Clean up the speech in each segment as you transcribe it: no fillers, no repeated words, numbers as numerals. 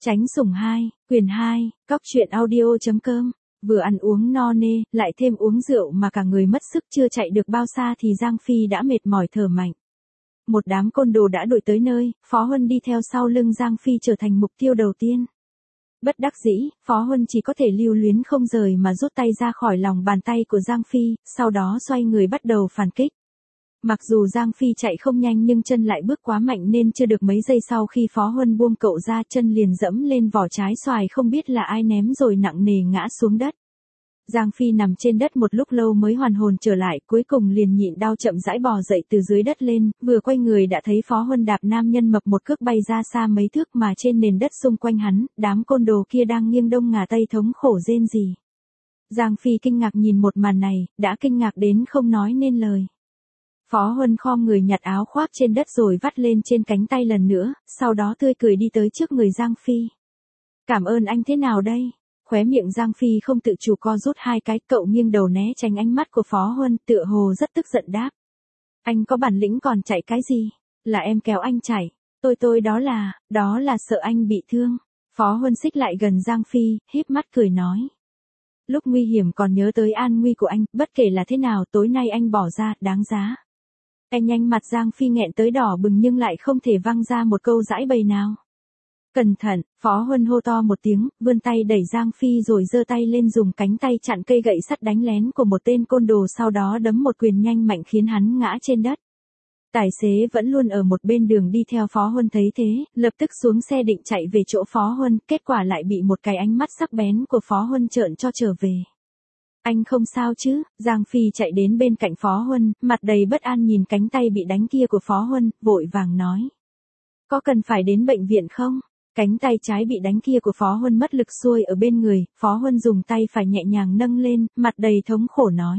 Tránh sủng 2, quyển 2, cóc truyện audio.com. Vừa ăn uống no nê, lại thêm uống rượu mà cả người mất sức chưa chạy được bao xa thì Giang Phi đã mệt mỏi thở mạnh. Một đám côn đồ đã đuổi tới nơi, Phó Huân đi theo sau lưng Giang Phi trở thành mục tiêu đầu tiên. Bất đắc dĩ, Phó Huân chỉ có thể lưu luyến không rời mà rút tay ra khỏi lòng bàn tay của Giang Phi, sau đó xoay người bắt đầu phản kích. Mặc dù Giang Phi chạy không nhanh nhưng chân lại bước quá mạnh nên chưa được mấy giây sau khi Phó Huân buông cậu ra chân liền dẫm lên vỏ trái xoài không biết là ai ném rồi nặng nề ngã xuống đất. Giang Phi nằm trên đất một lúc lâu mới hoàn hồn trở lại, cuối cùng liền nhịn đau chậm rãi bò dậy từ dưới đất lên, vừa quay người đã thấy Phó Huân đạp nam nhân mập một cước bay ra xa mấy thước mà trên nền đất xung quanh hắn, đám côn đồ kia đang nghiêng đông ngả tây thống khổ rên rỉ. Giang Phi kinh ngạc nhìn một màn này, đã kinh ngạc đến không nói nên lời. Phó Huân khom người nhặt áo khoác trên đất rồi vắt lên trên cánh tay lần nữa, sau đó tươi cười đi tới trước người Giang Phi. Cảm ơn anh thế nào đây? Khóe miệng Giang Phi không tự chủ co rút hai cái, cậu nghiêng đầu né tránh ánh mắt của Phó Huân, tựa hồ rất tức giận đáp. Anh có bản lĩnh còn chạy cái gì? Là em kéo anh chạy. Tôi đó là sợ anh bị thương. Phó Huân xích lại gần Giang Phi, híp mắt cười nói. Lúc nguy hiểm còn nhớ tới an nguy của anh, bất kể là thế nào tối nay anh bỏ ra, đáng giá. Anh nhanh mặt Giang Phi nghẹn tới đỏ bừng nhưng lại không thể văng ra một câu giãi bày nào. Cẩn thận, Phó Huân hô to một tiếng, vươn tay đẩy Giang Phi rồi giơ tay lên dùng cánh tay chặn cây gậy sắt đánh lén của một tên côn đồ sau đó đấm một quyền nhanh mạnh khiến hắn ngã trên đất. Tài xế vẫn luôn ở một bên đường đi theo Phó Huân thấy thế, lập tức xuống xe định chạy về chỗ Phó Huân, kết quả lại bị một cái ánh mắt sắc bén của Phó Huân trợn cho trở về. Anh không sao chứ? Giang Phi chạy đến bên cạnh Phó Huân, mặt đầy bất an nhìn cánh tay bị đánh kia của Phó Huân, vội vàng nói. Có cần phải đến bệnh viện không? Cánh tay trái bị đánh kia của Phó Huân mất lực xuôi ở bên người, Phó Huân dùng tay phải nhẹ nhàng nâng lên, mặt đầy thống khổ nói.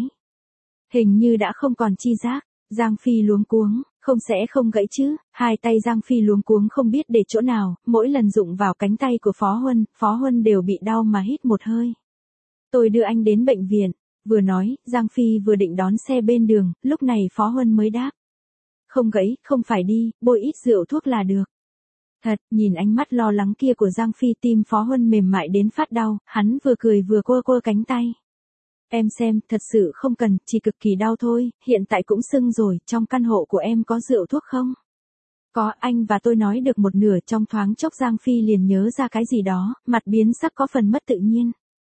Hình như đã không còn chi giác. Giang Phi luống cuống, không sẽ không gãy chứ? Hai tay Giang Phi luống cuống không biết để chỗ nào, mỗi lần đụng vào cánh tay của Phó Huân đều bị đau mà hít một hơi. Tôi đưa anh đến bệnh viện. Vừa nói, Giang Phi vừa định đón xe bên đường, lúc này Phó Huân mới đáp. Không gãy, không phải đi, bôi ít rượu thuốc là được. Thật, nhìn ánh mắt lo lắng kia của Giang Phi tim Phó Huân mềm mại đến phát đau, hắn vừa cười vừa quơ cánh tay. Em xem, thật sự không cần, chỉ cực kỳ đau thôi, hiện tại cũng sưng rồi, trong căn hộ của em có rượu thuốc không? Có, anh và tôi nói được một nửa trong thoáng chốc Giang Phi liền nhớ ra cái gì đó, mặt biến sắc có phần mất tự nhiên.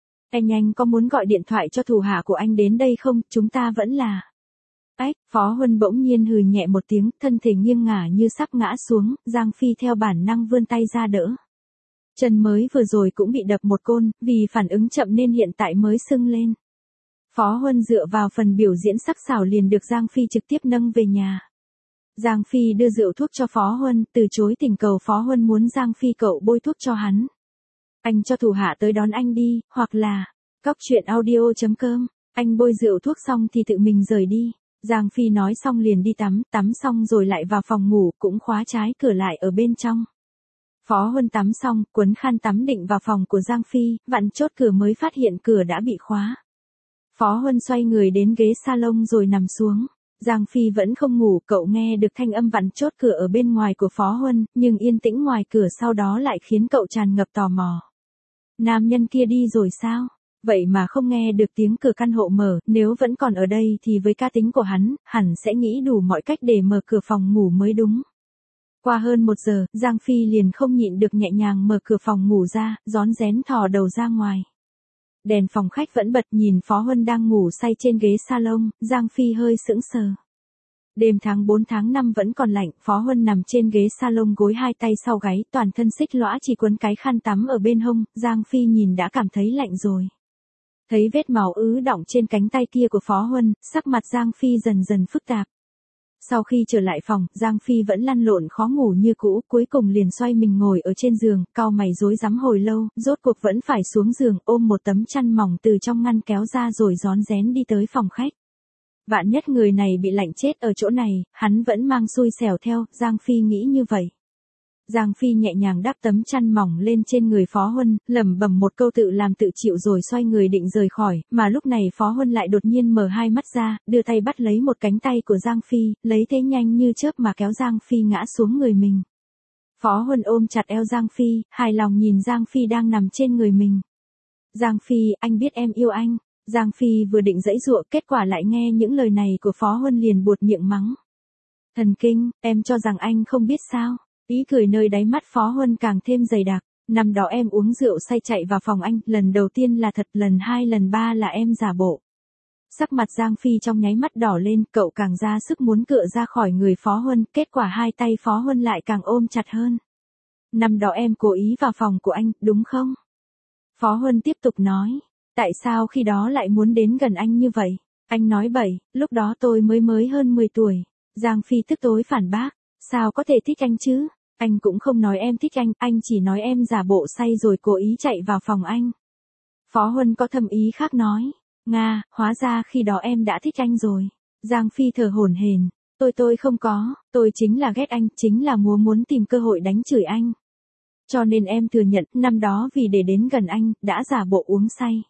Anh có muốn gọi điện thoại cho thủ hạ của anh đến đây không, chúng ta vẫn là... Ách, Phó Huân bỗng nhiên hừ nhẹ một tiếng, thân thể nghiêng ngả như sắp ngã xuống, Giang Phi theo bản năng vươn tay ra đỡ. Chân mới vừa rồi cũng bị đập một côn, vì phản ứng chậm nên hiện tại mới sưng lên. Phó Huân dựa vào phần biểu diễn sắc sảo liền được Giang Phi trực tiếp nâng về nhà. Giang Phi đưa rượu thuốc cho Phó Huân, từ chối thỉnh cầu Phó Huân muốn Giang Phi cậu bôi thuốc cho hắn. Anh cho thủ hạ tới đón anh đi, hoặc là, cóc truyện audio.com, anh bôi rượu thuốc xong thì tự mình rời đi. Giang Phi nói xong liền đi tắm xong rồi lại vào phòng ngủ, cũng khóa trái cửa lại ở bên trong. Phó Huân tắm xong, quấn khăn tắm định vào phòng của Giang Phi, vặn chốt cửa mới phát hiện cửa đã bị khóa. Phó Huân xoay người đến ghế salon rồi nằm xuống. Giang Phi vẫn không ngủ, cậu nghe được thanh âm vặn chốt cửa ở bên ngoài của Phó Huân, nhưng yên tĩnh ngoài cửa sau đó lại khiến cậu tràn ngập tò mò. Nam nhân kia đi rồi sao? Vậy mà không nghe được tiếng cửa căn hộ mở, nếu vẫn còn ở đây thì với cá tính của hắn, hẳn sẽ nghĩ đủ mọi cách để mở cửa phòng ngủ mới đúng. Qua hơn 1 giờ, Giang Phi liền không nhịn được nhẹ nhàng mở cửa phòng ngủ ra, rón rén thò đầu ra ngoài. Đèn phòng khách vẫn bật nhìn Phó Huân đang ngủ say trên ghế salon, Giang Phi hơi sững sờ. Đêm tháng 4 tháng 5 vẫn còn lạnh, Phó Huân nằm trên ghế salon gối hai tay sau gáy, toàn thân xích lõa chỉ quấn cái khăn tắm ở bên hông, Giang Phi nhìn đã cảm thấy lạnh rồi. Thấy vết máu ứ đọng trên cánh tay kia của Phó Huân, sắc mặt Giang Phi dần dần phức tạp. Sau khi trở lại phòng, Giang Phi vẫn lăn lộn khó ngủ như cũ, cuối cùng liền xoay mình ngồi ở trên giường, cau mày rối rắm hồi lâu, rốt cuộc vẫn phải xuống giường, ôm một tấm chăn mỏng từ trong ngăn kéo ra rồi rón rén đi tới phòng khách. Vạn nhất người này bị lạnh chết ở chỗ này, hắn vẫn mang xui xẻo theo, Giang Phi nghĩ như vậy. Giang Phi nhẹ nhàng đắp tấm chăn mỏng lên trên người Phó Huân, lẩm bẩm một câu tự làm tự chịu rồi xoay người định rời khỏi, mà lúc này Phó Huân lại đột nhiên mở hai mắt ra, đưa tay bắt lấy một cánh tay của Giang Phi, lấy thế nhanh như chớp mà kéo Giang Phi ngã xuống người mình. Phó Huân ôm chặt eo Giang Phi, hài lòng nhìn Giang Phi đang nằm trên người mình. Giang Phi, anh biết em yêu anh. Giang Phi vừa định giãy giụa, kết quả lại nghe những lời này của Phó Huân liền buột miệng mắng. Thần kinh, em cho rằng anh không biết sao. Ý cười nơi đáy mắt Phó Huân càng thêm dày đặc. Năm đó em uống rượu say chạy vào phòng anh, lần đầu tiên là thật, lần hai lần ba là em giả bộ. Sắc mặt Giang Phi trong nháy mắt đỏ lên, cậu càng ra sức muốn cựa ra khỏi người Phó Huân, kết quả hai tay Phó Huân lại càng ôm chặt hơn. Năm đó em cố ý vào phòng của anh, đúng không? Phó Huân tiếp tục nói, tại sao khi đó lại muốn đến gần anh như vậy? Anh nói bậy, lúc đó tôi mới hơn 10 tuổi. Giang Phi tức tối phản bác, sao có thể thích anh chứ? Anh cũng không nói em thích anh chỉ nói em giả bộ say rồi cố ý chạy vào phòng anh. Phó Huân có thâm ý khác nói, Nga, hóa ra khi đó em đã thích anh rồi. Giang Phi thở hổn hển, tôi không có, tôi chính là ghét anh, chính là muốn tìm cơ hội đánh chửi anh. Cho nên em thừa nhận, năm đó vì để đến gần anh, đã giả bộ uống say.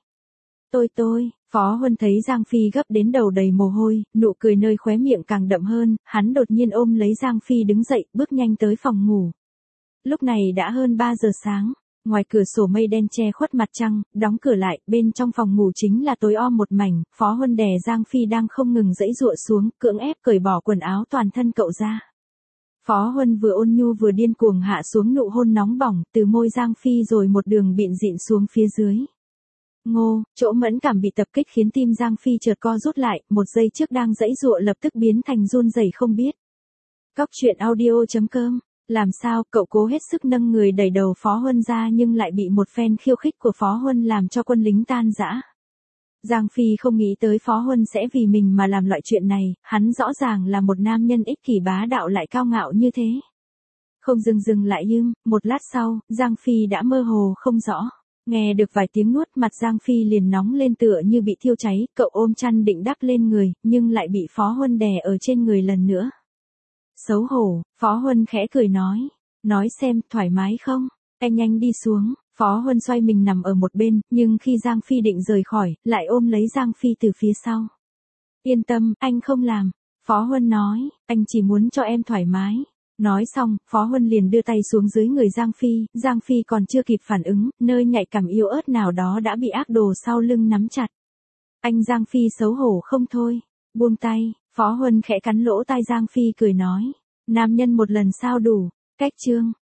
Phó Huân thấy Giang Phi gấp đến đầu đầy mồ hôi, nụ cười nơi khóe miệng càng đậm hơn, hắn đột nhiên ôm lấy Giang Phi đứng dậy, bước nhanh tới phòng ngủ. Lúc này đã hơn 3 giờ sáng, ngoài cửa sổ mây đen che khuất mặt trăng, đóng cửa lại, bên trong phòng ngủ chính là tối om một mảnh, Phó Huân đè Giang Phi đang không ngừng giãy giụa xuống, cưỡng ép cởi bỏ quần áo toàn thân cậu ra. Phó Huân vừa ôn nhu vừa điên cuồng hạ xuống nụ hôn nóng bỏng, từ môi Giang Phi rồi một đường bịn dịn xuống phía dưới. Ngô, chỗ mẫn cảm bị tập kích khiến tim Giang Phi chợt co rút lại, một giây trước đang giãy giụa lập tức biến thành run rẩy không biết. Cóc truyện audio.com. Làm sao, cậu cố hết sức nâng người đẩy đầu Phó Huân ra nhưng lại bị một phen khiêu khích của Phó Huân làm cho quân lính tan rã. Giang Phi không nghĩ tới Phó Huân sẽ vì mình mà làm loại chuyện này, hắn rõ ràng là một nam nhân ích kỷ bá đạo lại cao ngạo như thế. Không dừng lại một lát sau, Giang Phi đã mơ hồ không rõ. Nghe được vài tiếng nuốt, mặt Giang Phi liền nóng lên tựa như bị thiêu cháy, cậu ôm chăn định đắp lên người, nhưng lại bị Phó Huân đè ở trên người lần nữa. Xấu hổ, Phó Huân khẽ cười nói xem, thoải mái không? Anh nhanh đi xuống. Phó Huân xoay mình nằm ở một bên, nhưng khi Giang Phi định rời khỏi, lại ôm lấy Giang Phi từ phía sau. Yên tâm, anh không làm. Phó Huân nói, anh chỉ muốn cho em thoải mái. Nói xong, Phó Huân liền đưa tay xuống dưới người Giang Phi còn chưa kịp phản ứng, nơi nhạy cảm yếu ớt nào đó đã bị ác đồ sau lưng nắm chặt. Anh Giang Phi xấu hổ không thôi. Buông tay, Phó Huân khẽ cắn lỗ tai Giang Phi cười nói. Nam nhân một lần sao đủ, cách chương.